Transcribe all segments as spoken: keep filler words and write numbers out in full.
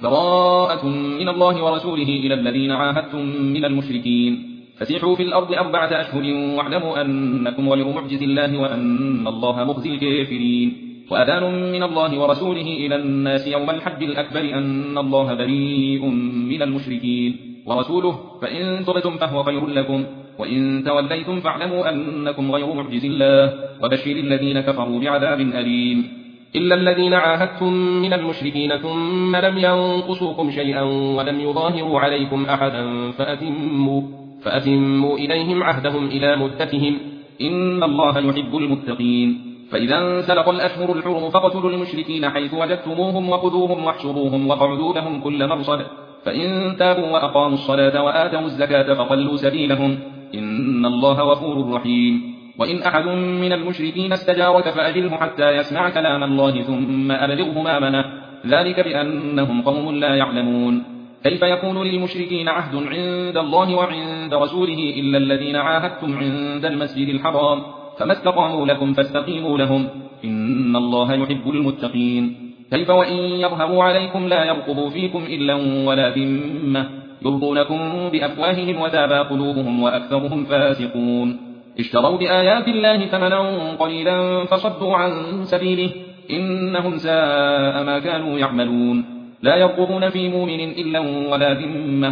براءة من الله ورسوله إلى الذين عاهدتم من المشركين فسيحوا في الأرض أربعة أشهر واعلموا أنكم غير معجز الله وأن الله مخزي الكافرين وأذان من الله ورسوله إلى الناس يوم الحج الأكبر أن الله بريء من المشركين ورسوله فإن تبتم فهو خير لكم وإن توليتم فاعلموا أنكم غير معجز الله وبشر الذين كفروا بعذاب أليم إلا الذين عاهدتم من المشركين ثم لم ينقصوكم شيئا ولم يظاهروا عليكم أحدا فأتموا, فأتموا إليهم عهدهم إلى مدتهم إن الله يحب المتقين فإذا انسلخ الأشهر الحرم فاقتلوا المشركين حيث وجدتموهم وخذوهم واحشروهم واقعدوا لهم كل مرصد فإن تابوا وأقاموا الصلاة وآتوا الزكاة فخلوا سبيلهم إن الله غفور رحيم وإن أحد من المشركين استجارك فأجره حتى يسمع كلام الله ثم أبلغه مأمنه ذلك بأنهم قوم لا يعلمون كيف يكون للمشركين عهد عند الله وعند رسوله إلا الذين عاهدتم عند المسجد الحرام فما استقاموا لكم فاستقيموا لهم إن الله يحب المتقين كيف وإن يظهروا عليكم لا يرقبوا فيكم إلا ولا ذمة يرضونكم بأفواههم وتابى قلوبهم وأكثرهم فاسقون اشتروا بآيات الله ثمنا قليلا فصدوا عن سبيله إنهم ساء ما كانوا يعملون لا يرقبون في مؤمن إلا ولا ذمة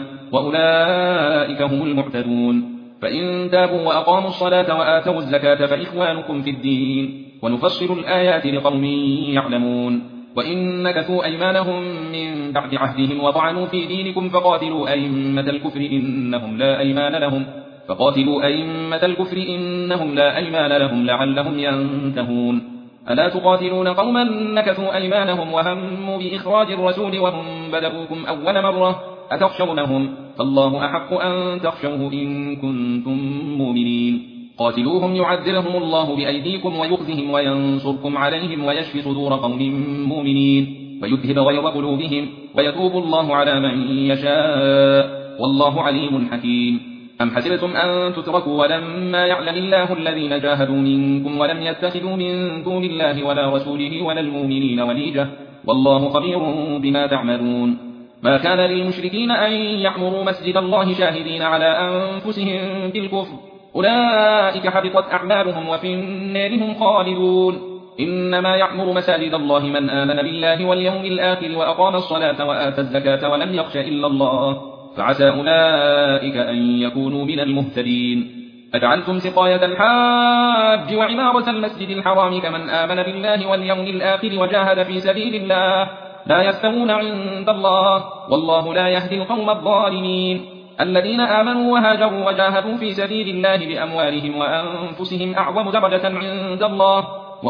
وأولئك هم المعتدون فإن تابوا وأقاموا الصلاة وآتوا الزكاة فإخوانكم في الدين ونفصل الآيات لقوم يعلمون وإن نكثوا أيمانهم من بعد عهدهم وطعنوا في دينكم فقاتلوا أئمة الكفر إنهم لا أيمان لهم فقاتلوا أئمة الكفر إنهم لا أيمان لهم لعلهم ينتهون ألا تقاتلون قوما نكثوا أيمانهم وهموا بإخراج الرسول وهم بدؤوكم أول مرة أتخشونهم فالله أحق أن تخشوه إن كنتم مؤمنين قاتلوهم يعذرهم الله بأيديكم ويخزهم وينصركم عليهم ويشفي صدور قوم مؤمنين ويذهب غيظ قلوبهم ويتوب الله على من يشاء والله عليم حكيم أم حسبتم أن تتركوا ولما يعلم الله الذين جاهدوا منكم ولم يتخذوا من دون الله ولا رسوله ولا المؤمنين وليجة والله خبير بما تعملون ما كان للمشركين أن يعمروا مسجد الله شاهدين على أنفسهم بالكفر أولئك حبطت أعمالهم وفي النار هم خالدون إنما يعمر مساجد الله من آمن بالله واليوم الآخر وأقام الصلاة وآتى الزكاة ولم يخش إلا الله فعسى أولئك أن يكونوا من المهتدين أجعلتم سقاية الحاج وعمارة المسجد الحرام كمن آمن بالله واليوم الآخر وجاهد في سبيل الله لا يستوون عند الله والله لا يهدي القوم الظالمين الذين آمنوا وهاجروا وجاهدوا في سبيل الله بأموالهم وأنفسهم أعظم درجة عند الله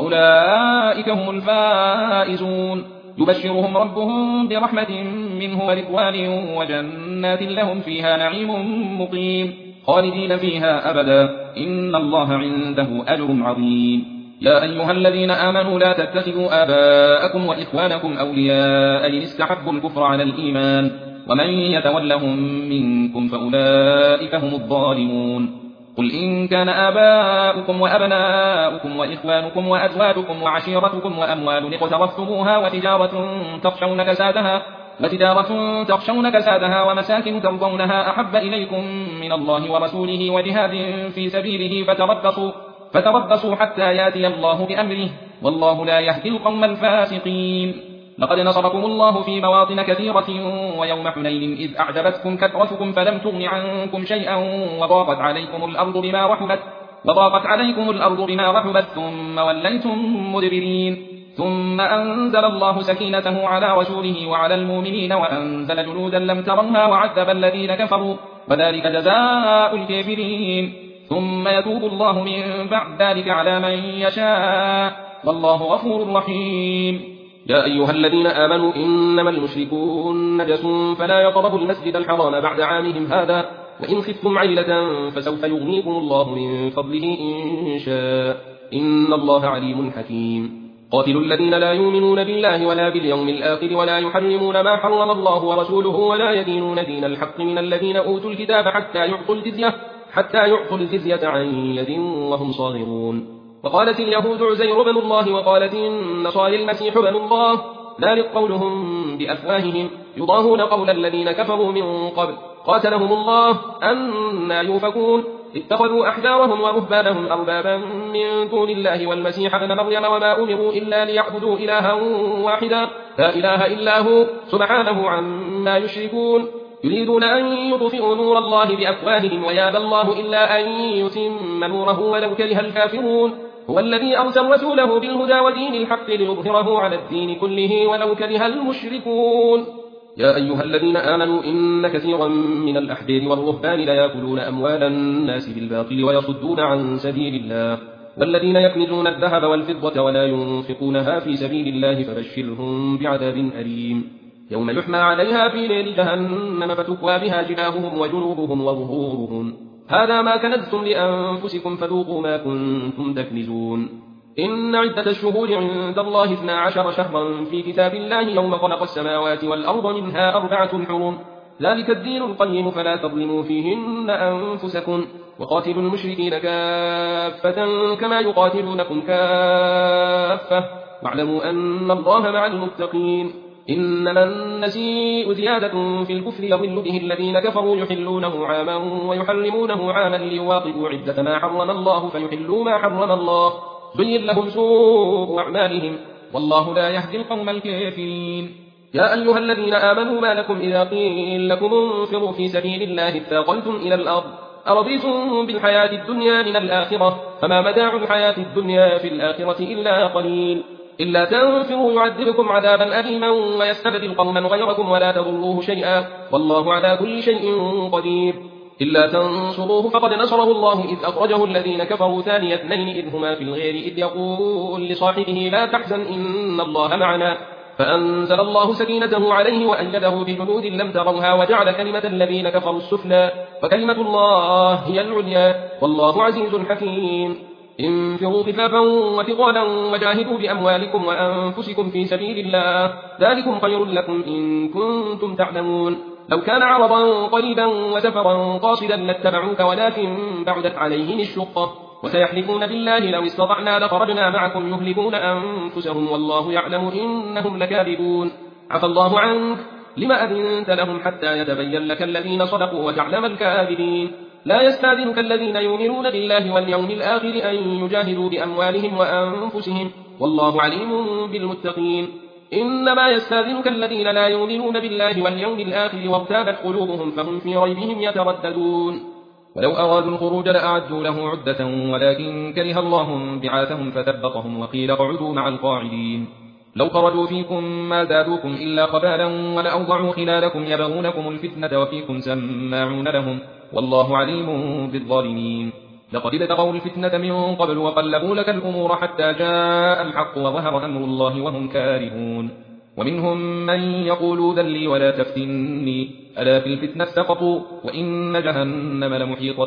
وأولئك هم الفائزون يبشرهم ربهم برحمة منه ورضوان وجنات لهم فيها نعيم مقيم خالدين فيها أبدا إن الله عنده أجر عظيم يا أيها الذين آمنوا لا تتخذوا آباءكم وإخوانكم أولياء إن استحبوا الكفر على الإيمان ومن يتولهم منكم فأولئك هم الظالمون قل إن كان آباؤكم وأبناؤكم وإخوانكم وأزواجكم وعشيرتكم وأموال اقترفتموها وتجارة تخشون كسادها وتجارة تخشون كسادها ومساكن ترضونها أحب إليكم من الله ورسوله وجهاد في سبيله فتربصوا فتربصوا حتى ياتي الله بأمره والله لا يهدي القوم الفاسقين لقد نصركم الله في مواطن كثيرة ويوم حنين إذ أعجبتكم كثرتكم فلم تغن عنكم شيئا وضاقت عليكم الأرض بما رحبت وضاقت عليكم الأرض بما رحبت ثم وليتم مدبرين ثم أنزل الله سكينته على رسوله وعلى المؤمنين وأنزل جنودا لم ترنها وعذب الذين كفروا وذلك جزاء الكافرين ثم يتوب الله من بعد ذلك على من يشاء والله غفور رحيم يا أيها الذين آمنوا إنما المشركون نجس فلا يقربوا المسجد الحرام بعد عامهم هذا وإن خفتم عيلة فسوف يغنيكم الله من فضله إن شاء إن الله عليم حكيم قاتلوا الذين لا يؤمنون بالله ولا باليوم الآخر ولا يحرمون ما حرم الله ورسوله ولا يدينون دين الحق من الذين أوتوا الكتاب حتى يعطوا الجزية حتى يعطوا الجزية عن يد وهم صاغرون وقالت اليهود عزير بن الله وقالت النصارى المسيح بن الله ذلك قولهم بأفواههم يضاهون قول الذين كفروا من قبل قاتلهم الله أنى يؤفكون اتخذوا أحبارهم ورهبانهم أربابا من دون الله والمسيح ابن مريم وما أمروا إلا ليعبدوا إلها واحدا لا إله إلا هو سبحانه عما يشركون يريدون أن يطفئوا نور الله بأفواههم ويابى الله إلا أن يتم نوره ولو كره الكافرون هو الذي أرسل رسوله بالهدى ودين الحق ليظهره على الدين كله ولو كره المشركون يا أيها الذين آمنوا إن كثيرا من الأحبار والرهبان ليأكلون أموال الناس بالباطل ويصدون عن سبيل الله والذين يكنزون الذهب والفضة ولا ينفقونها في سبيل الله فبشرهم بعذاب أليم يوم يحمى عليها في نار جهنم فتكوى بها جباههم وجنوبهم وظهورهم هذا ما كنزتم لأنفسكم فذوقوا ما كنتم تكنزون إن عدة الشهور عند الله اثنا عشر شهرا في كتاب الله يوم خلق السماوات والأرض منها أربعة حرم ذلك الدين القيم فلا تظلموا فيهن أنفسكم وقاتلوا المشركين كافة كما يقاتلونكم كافة واعلموا أن الله مع المتقين إنما النسيء زيادة في الكفر يضل به الذين كفروا يحلونه عاما ويحرمونه عاما ليواطئوا عدة ما حرم الله فيحلوا ما حرم الله زين لهم سوء أعمالهم والله لا يهدي القوم الكافرين يا أيها الذين آمنوا ما لكم إذا قيل لكم انفروا في سبيل الله اثاقلتم إلى الأرض أرضيتم بالحياة الدنيا من الآخرة فما متاع الحياة الدنيا في الآخرة إلا قليل إلا تنفروا يعذبكم عذابا أليما ويستبدل قوما غيركم ولا تضروه شيئا والله على كل شيء قدير إلا تنصروه فقد نصره الله إذ أخرجه الذين كفروا ثاني اثنين إذ هما في الغير إذ يقول لصاحبه لا تحزن إن الله معنا فأنزل الله سكينته عليه وأيده بجنود لم تروها وجعل كلمة الذين كفروا السفلى وكلمة الله هي العليا والله عزيز حكيم انفروا خفافا وثقالا وجاهدوا بأموالكم وأنفسكم في سبيل الله ذلكم خير لكم إن كنتم تعلمون لو كان عرضا قريبا وسفرا قاصدا لاتبعوك ولكن بعدت عليهم الشقة وسيحلفون بالله لو استطعنا لخرجنا معكم يهلكون أنفسهم والله يعلم إنهم لكاذبون عفى الله عنك لما أذنت لهم حتى يتبين لك الذين صدقوا وتعلم الكاذبين لا يستأذنك الذين يؤمنون بالله واليوم الآخر أن يجاهدوا بأموالهم وأنفسهم والله عليم بالمتقين إنما يستأذنك الذين لا يؤمنون بالله واليوم الآخر وارتابت قلوبهم فهم في ريبهم يترددون ولو أرادوا الخروج لأعدوا له عدة ولكن كره الله بعاثهم فثبطهم وقيل اقعدوا مع القاعدين لو خرجوا فيكم ما زادوكم إلا خبالا ولأوضعوا خلالكم يبغونكم الفتنة وفيكم سماعون لهم والله عليم بالظالمين لقد ابتغوا الفتنة من قبل وقلبوا لك الأمور حتى جاء الحق وظهر أمر الله وهم كارهون ومنهم من يقول ذلي ولا تفتني ألا في الفتنة سقطوا وإن جهنم لمحيطة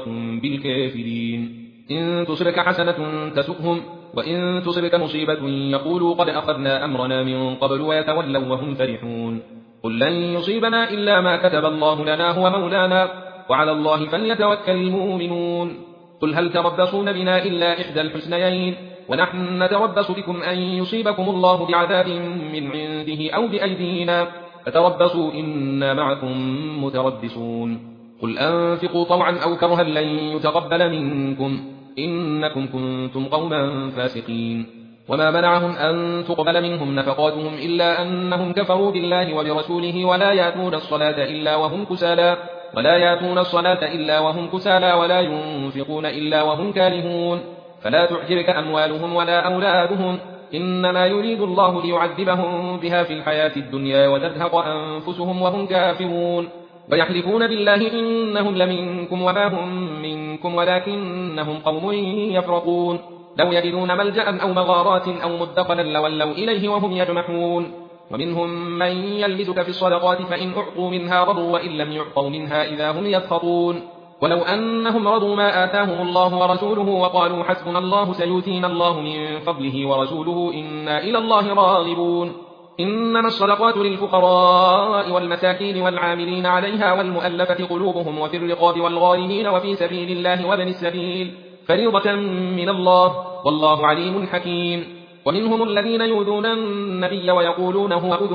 بالكافرين إن تصبك حسنة تسؤهم وإن تصبك مصيبة يقولوا قد أخذنا أمرنا من قبل ويتولوا وهم فرحون قل لن يصيبنا إلا ما كتب الله لنا هو مولانا وعلى الله فليتوكل المؤمنون قل هل تربصون بنا إلا إحدى الحسنيين ونحن نتربص بكم أن يصيبكم الله بعذاب من عنده أو بأيدينا فتربصوا إنا معكم متربصون قل أنفقوا طوعا أو كرها لن يتقبل منكم إنكم كنتم قوما فاسقين وما منعهم أن تقبل منهم نفقاتهم إلا أنهم كفروا بالله وبرسوله ولا يأتون الصلاة إلا وهم كسالى ولا يأتون الصلاة إلا وهم كسالى ولا ينفقون إلا وهم كارهون فلا تعجبك أموالهم ولا أولادهم إنما يريد الله ليعذبهم بها في الحياة الدنيا وتزهق أنفسهم وهم كافرون ويحلفون بالله إنهم لمنكم وما هم منكم ولكنهم قوم يفرقون لو يجدون ملجأ أو مغارات أو مدخلا لولوا إليه وهم يجمحون ومنهم من يلبسك في الصدقات فإن أعطوا منها رضوا وإن لم يعطوا منها إذا هم يسخطون ولو أنهم رضوا ما آتاهم الله ورسوله وقالوا حسبنا الله سيؤتينا الله من فضله ورسوله إنا إلى الله راغبون إنما الصدقات للفقراء والمساكين والعاملين عليها والمؤلفة قلوبهم وفي الرقاب والغارمين وفي سبيل الله وابن السبيل فريضة من الله والله عليم حكيم ومنهم الذين يؤذون النبي ويقولون هو أذن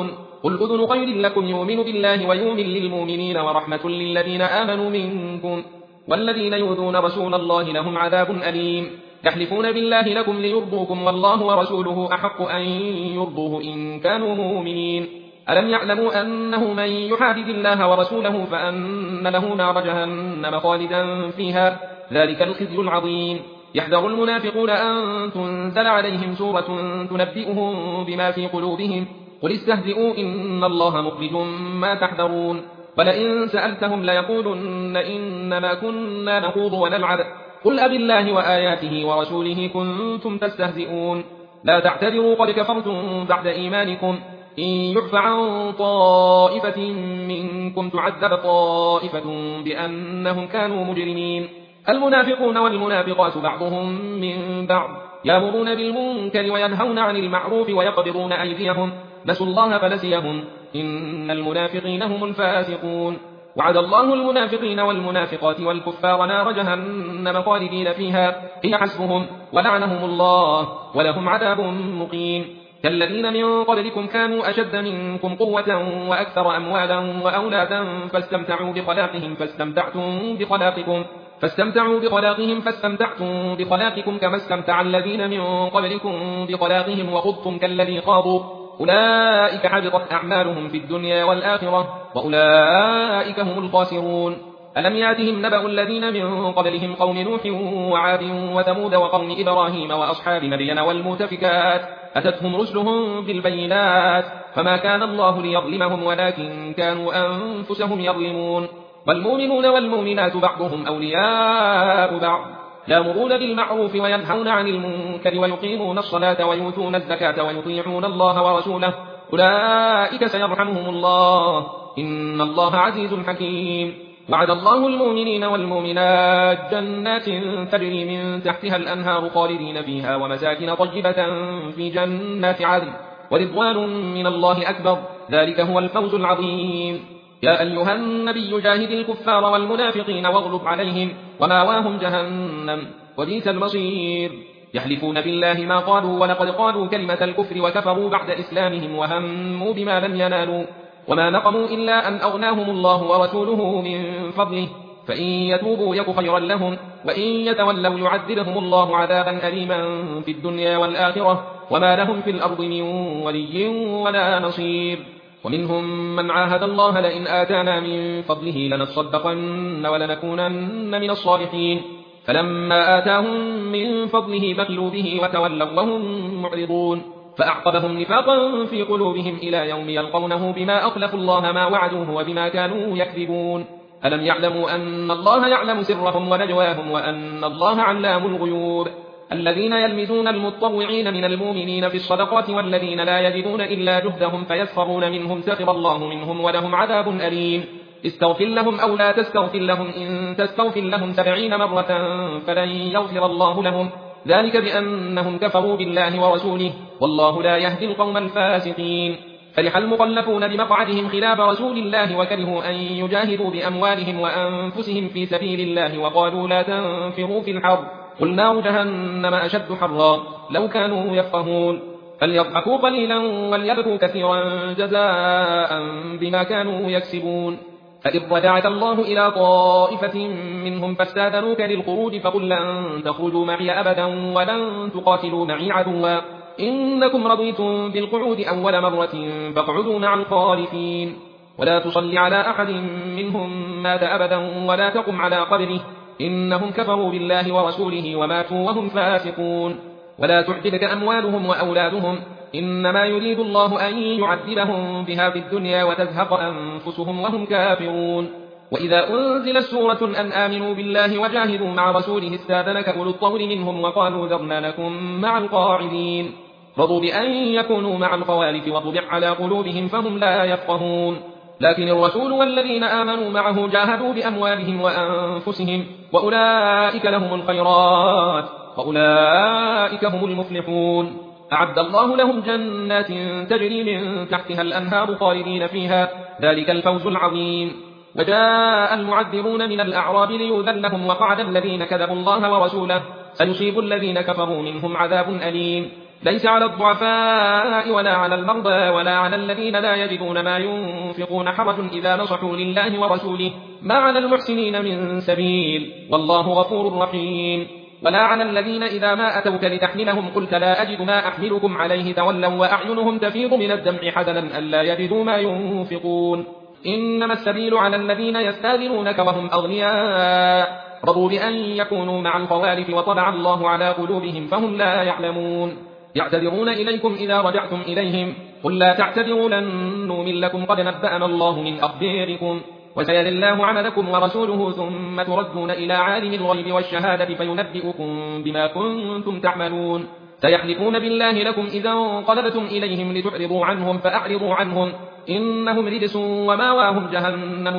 قل أذن خير لكم يؤمن بالله ويؤمن للمؤمنين ورحمة للذين آمنوا منكم والذين يؤذون رسول الله لهم عذاب أليم يحلفون بالله لكم ليرضوكم والله ورسوله أحق أن يرضوه إن كانوا مؤمنين ألم يعلموا أنه من يحادد الله ورسوله فأن له نار جهنم خالدا فيها ذلك الخزي العظيم يحذر المنافقون أن تنزل عليهم سورة تنبئهم بما في قلوبهم قل استهزئوا إن الله مخرج ما تحذرون ولئن سألتهم ليقولن إنما كنا نخوض ونلعب قل أب الله وآياته ورسوله كنتم تستهزئون لا تعتذروا قد كفرتم بعد إيمانكم إن يعف عن طائفة منكم تعذب طائفة بأنهم كانوا مجرمين المنافقون والمنافقات بعضهم من بعض يأمرون بالمنكر وينهون عن المعروف ويقبضون أيديهم نسوا الله فنسيهم إن المنافقين هم الفاسقون وعد الله المنافقين والمنافقات والكفار نار جهنم خالدين فيها هي حسبهم ولعنهم الله ولهم عذاب مقيم كالذين من قبلكم كانوا أشد منكم قوة وأكثر أموالا وأولادا فاستمتعوا بخلاقهم فاستمتعتم بخلاقكم فاستمتعوا بخلاقهم فاستمتعتم بخلاقكم كما استمتع الذين من قبلكم بخلاقهم وخضتم كالذي خاضوا أولئك حبطت أعمالهم في الدنيا والآخرة وأولئك هم الخاسرون ألم ياتهم نبأ الذين من قبلهم قوم نوح وعاد وثمود وقوم إبراهيم وأصحاب مدين والمؤتفكات أتتهم رسلهم بالبينات فما كان الله ليظلمهم ولكن كانوا أنفسهم يظلمون والمؤمنون والمؤمنات بعضهم أولياء بعض يأمرون بالمعروف وينهون عن المنكر ويقيمون الصلاة ويؤتون الزكاة ويطيعون الله ورسوله أولئك سيرحمهم الله إن الله عزيز حكيم وعد الله المؤمنين والمؤمنات جنات تجري من تحتها الأنهار خالدين فيها ومساكن طيبة في جنات عدن ورضوان من الله أكبر ذلك هو الفوز العظيم يا أيها النبي جاهد الكفار والمنافقين واغلب عليهم وماواهم جهنم وبئس المصير يحلفون بالله ما قالوا ولقد قالوا كلمة الكفر وكفروا بعد إسلامهم وهموا بما لم ينالوا وما نقموا إلا أن أغناهم الله ورسوله من فضله فإن يتوبوا يك خيرا لهم وإن يتولوا يعذبهم الله عذابا أليما في الدنيا والآخرة وما لهم في الأرض من ولي ولا نصير ومنهم من عاهد الله لئن آتانا من فضله لنصدقن ولنكونن من الصالحين فلما آتاهم من فضله بخلوا به وتولوا وهم معرضون فأعقبهم نفاقا في قلوبهم إلى يوم يلقونه بما أخلفوا الله ما وعدوه وبما كانوا يكذبون ألم يعلموا أن الله يعلم سرهم ونجواهم وأن الله علام الغيوب الذين يلمزون المتطوعين من المؤمنين في الصدقات والذين لا يجدون إلا جهدهم فيسخرون منهم سخر الله منهم ولهم عذاب أليم استغفر لهم أو لا تستغفر لهم إن تستغفر لهم سبعين مرة فلن يغفر الله لهم ذلك بأنهم كفروا بالله ورسوله والله لا يهدي القوم الفاسقين فرح المخلفون بمقعدهم خلاف رسول الله وكرهوا أن يجاهدوا بأموالهم وأنفسهم في سبيل الله وقالوا لا تنفروا في الحر قل نار جهنم أشد حرا لو كانوا يفقهون فليضحكوا قليلا وليبكوا كثيرا جزاء بما كانوا يكسبون فإذ رجعك الله إلى طائفة منهم فاستاذنوك للخروج فقل لن تخرجوا معي أبدا ولن تقاتلوا معي عدوا إنكم رضيتم بالقعود أول مرة فاقعدوا مع الخالفين ولا تصل على أحد منهم مات أبدا ولا تقم على قبره إنهم كفروا بالله ورسوله وماتوا وهم فاسقون ولا تعجبك أموالهم وأولادهم إنما يريد الله أن يعذبهم بها في الدنيا وتزهق أنفسهم وهم كافرون وإذا أنزلت سورة أن آمنوا بالله وجاهدوا مع رسوله استاذنك أولو الطول منهم وقالوا ذرنا لكم مع القاعدين رضوا بأن يكونوا مع الخوالف وطبع على قلوبهم فهم لا يفقهون لكن الرسول والذين آمنوا معه جاهدوا بأموالهم وأنفسهم وأولئك لهم الخيرات وأولئك هم المفلحون أعد الله لهم جنات تجري من تحتها الأنهار خالدين فيها ذلك الفوز العظيم وجاء المعذرون من الأعراب ليؤذن لهم وقعد الذين كذبوا الله ورسوله سيصيب الذين كفروا منهم عذاب أليم ليس على الضعفاء ولا على المرضى ولا على الذين لا يجدون ما ينفقون حرج إذا نصحوا لله ورسوله ما على المحسنين من سبيل والله غفور رحيم. ولا على الذين إذا ما أتوك لتحملهم قلت لا أجد ما أحملكم عليه تولوا وأعينهم تفيض من الدمع حزنا ألا يجدوا ما ينفقون. إنما السبيل على الذين يستاذنونك وهم أغنياء رضوا بأن يكونوا مع الخوالف وطبع الله على قلوبهم فهم لا يعلمون. يعتذرون إليكم إذا رجعتم إليهم قل لا تعتذروا لن نؤمن لكم قد نبأنا الله من أخباركم وسيري الله عملكم ورسوله ثم تردون إلى عالم الغيب والشهادة فينبئكم بما كنتم تعملون. سيحلفون بالله لكم إذا انقلبتم إليهم لتعرضوا عنهم فأعرضوا عنهم إنهم رجس وماواهم جهنم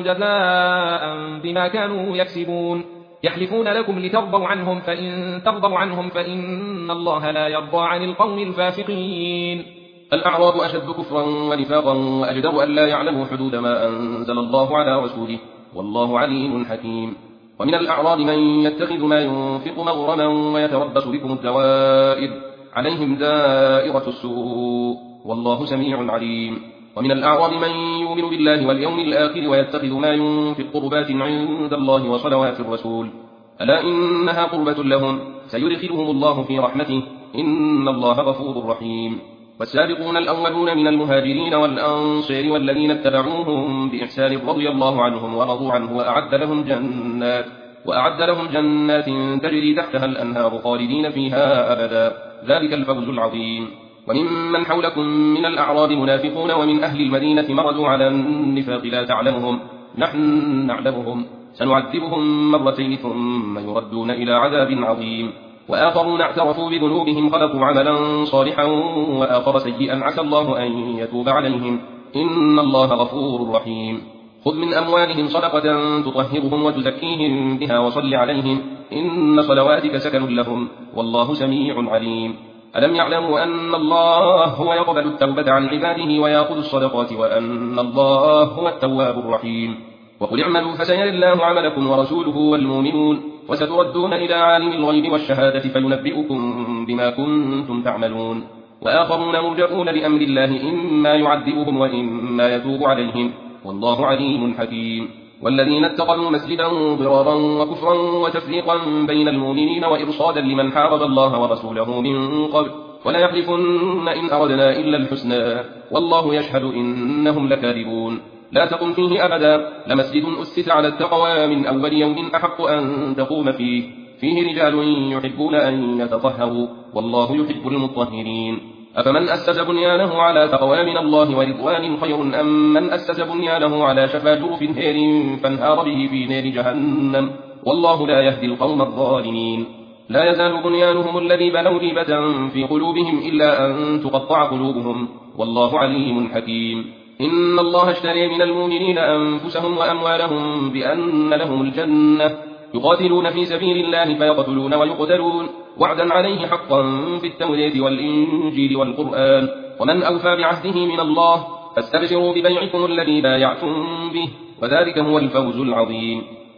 جزاء بما كانوا يكسبون. يحلفون لكم لترضوا عنهم فإن ترضوا عنهم فإن الله لا يرضى عن القوم الفاسقين. الأعراب أشد كفرا ونفاقا وأجدر أن لا يعلموا حدود ما أنزل الله على رسوله والله عليم حكيم. ومن الأعراب من يتخذ ما ينفق مغرما ويتربص بكم الدوائر عليهم دائرة السوء والله سميع عليم. ومن الأعراب من يؤمن بالله واليوم الآخر ويتخذ ما ينفق قربات عند الله وصلوات الرسول ألا إنها قربة لهم سيدخلهم الله في رحمته إن الله غفور رحيم. والسابقون الأولون من المهاجرين والأنصار والذين اتبعوهم بإحسان رضي الله عنهم ورضوا عنه وأعد لهم جنات وأعد لهم جنات تجري تحتها الأنهار خالدين فيها أبدا ذلك الفوز العظيم. وممن حولكم من الأعراب منافقون ومن أهل المدينة مرضوا على النفاق لا تعلمهم نحن نعلمهم سنعذبهم مرتين ثم يردون إلى عذاب عظيم. وآخرون اعترفوا بذنوبهم خلقوا عملا صالحا وآخر سيئا عسى الله أن يتوب عليهم إن الله غفور رحيم. خذ من أموالهم صدقة تطهرهم وتزكيهم بها وصل عليهم إن صلواتك سكن لهم والله سميع عليم. ألم يعلموا أن الله هو يقبل التوبة عن عباده ويأخذ الصدقات وأن الله هو التواب الرحيم. وقل اعملوا فسيرى الله عملكم ورسوله والمؤمنون وستردون إلى عالم الغيب والشهادة فينبئكم بما كنتم تعملون. وآخرون مرجعون لأمر الله إما يعذبهم وإما يتوب عليهم والله عليم حكيم. والذين اتخذوا مسجدا ضرارا وكفرا وتفريقا بين المؤمنين وإرصادا لمن حارب الله ورسوله من قبل ولا يحلفن إن أردنا إلا الحسنى والله يشهد إنهم لكاذبون. لا تقم فيه أبدا لمسجد أسس على التقوى من أول يوم أحق أن تقوم فيه فيه رجال يحبون أن يتطهروا والله يحب المطهرين. أفمن أسس بنيانه على تقوى من الله ورضوان خير أم من أسس بنيانه على شفا جرف هير فانهار به في نار جهنم والله لا يهدي القوم الظالمين. لا يزال بنيانهم الذي بنوا ريبة في قلوبهم إلا أن تقطع قلوبهم والله عليم حكيم. إن الله اشتري من المؤمنين أنفسهم وأموالهم بأن لهم الجنة يقاتلون في سبيل الله فيقتلون ويقتلون وعدا عليه حقا في التوراة والإنجيل والقرآن ومن أوفى بعهده من الله فاستبشروا ببيعكم الذي بايعتم به وذلك هو الفوز العظيم.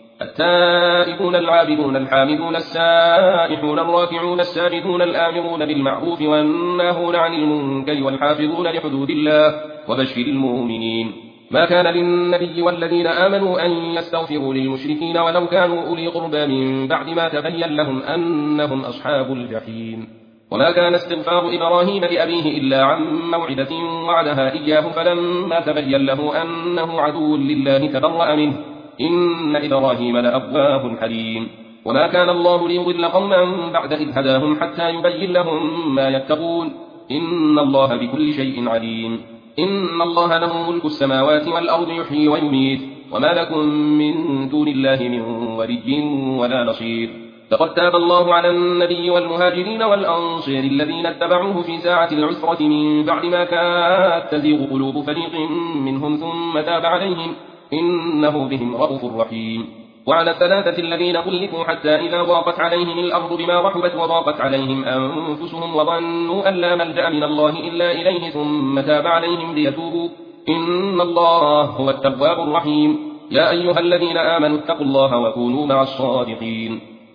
التائبون العابدون الحامدون السائحون الراكعون الساجدون الآمرون بالمعروف والناهون عن المنكر والحافظون لحدود الله وبشر المؤمنين. ما كان للنبي والذين آمنوا أن يستغفروا للمشركين ولو كانوا أولي قربى من بعد ما تبين لهم أنهم أصحاب الجحيم. وما كان استغفار إبراهيم لأبيه إلا عن موعدة وعدها إياه فلما تبين له أنه عدو لله تبرأ منه إن إبراهيم لأواه حليم. وما كان الله ليضل قوما بعد إذ هداهم حتى يبين لهم ما يتقون إن الله بكل شيء عليم. إن الله له ملك السماوات والأرض يحيي ويميت وما لكم من دون الله من ولي ولا نصير. لقد تاب الله على النبي والمهاجرين والأنصار الذين اتبعوه في ساعة العسرة من بعد ما كانت تزيغ قلوب فريق منهم ثم تاب عليهم إنه بهم رؤوف رحيم. وعلى الثلاثة الذين خلفوا حتى إذا ضاقت عليهم الأرض بما رحبت وضاقت عليهم أنفسهم وظنوا أن لا ملجأ من الله إلا إليه ثم تاب عليهم ليتوبوا إن الله هو التواب الرحيم. يا أيها الذين آمنوا اتقوا الله وكونوا مع الصادقين.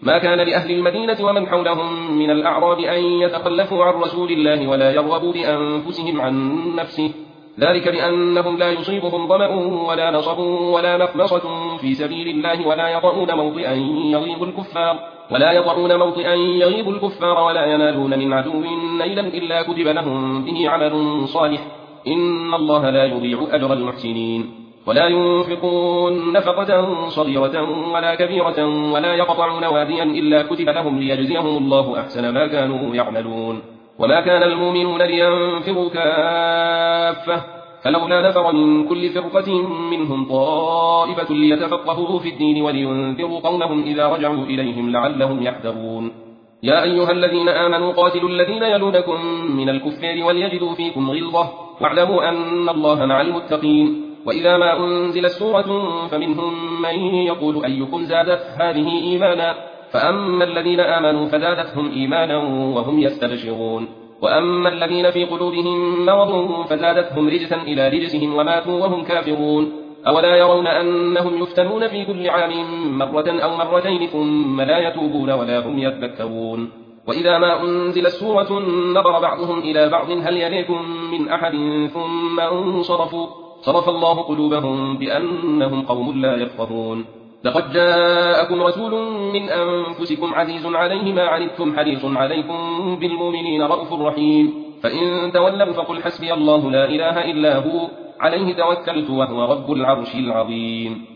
ما كان لأهل المدينة ومن حولهم من الأعراب أن يتخلفوا عن رسول الله ولا يرغبوا بأنفسهم عن نفسه، ذلك بأنهم لا يصيبهم ظمأ ولا نصب ولا مخمصة في سبيل الله ولا يطؤون موطئا يغيظ الكفار ولا يطؤون موطئا يغيظ الكفار ولا ينالون من عدو نيلا إلا كتب لهم به عمل صالح، إن الله لا يضيع أجر المحسنين. ولا ينفقون نفقة صغيرة ولا كبيرة ولا يقطعون واديا إلا كتب لهم ليجزيهم الله أحسن ما كانوا يعملون. وما كان المؤمنون لينفروا كافة، فلولا نفر من كل فرقة منهم طائفة ليتفقهوا في الدين ولينذروا قومهم إذا رجعوا إليهم لعلهم يحذرون. يا أيها الذين آمنوا قاتلوا الذين يلونكم من الكفار وليجدوا فيكم غلظة واعلموا أن الله مع المتقين. وإذا ما أنزلت سورة فمنهم من يقول أيكم زادت هذه إيمانا، فأما الذين آمنوا فزادتهم إيمانا وهم يستبشرون، وأما الذين في قلوبهم مرض فزادتهم رجسا إلى رجسهم وماتوا وهم كافرون. أولا يرون أنهم يفتنون في كل عام مرة أو مرتين ثم لا يتوبون ولا هم يذكرون. وإذا ما أنزلت سورة نظر بعضهم إلى بعض هل يليكم من أحد ثم انصرفوا، صرف الله قلوبهم بأنهم قوم لا يفقهون. لقد جاءكم رسول من أنفسكم عزيز عليه ما عنتم حريص عليكم بالمؤمنين رءوف رحيم، فإن تولوا فقل حسبي الله لا إله إلا هو عليه توكلت وهو رب العرش العظيم.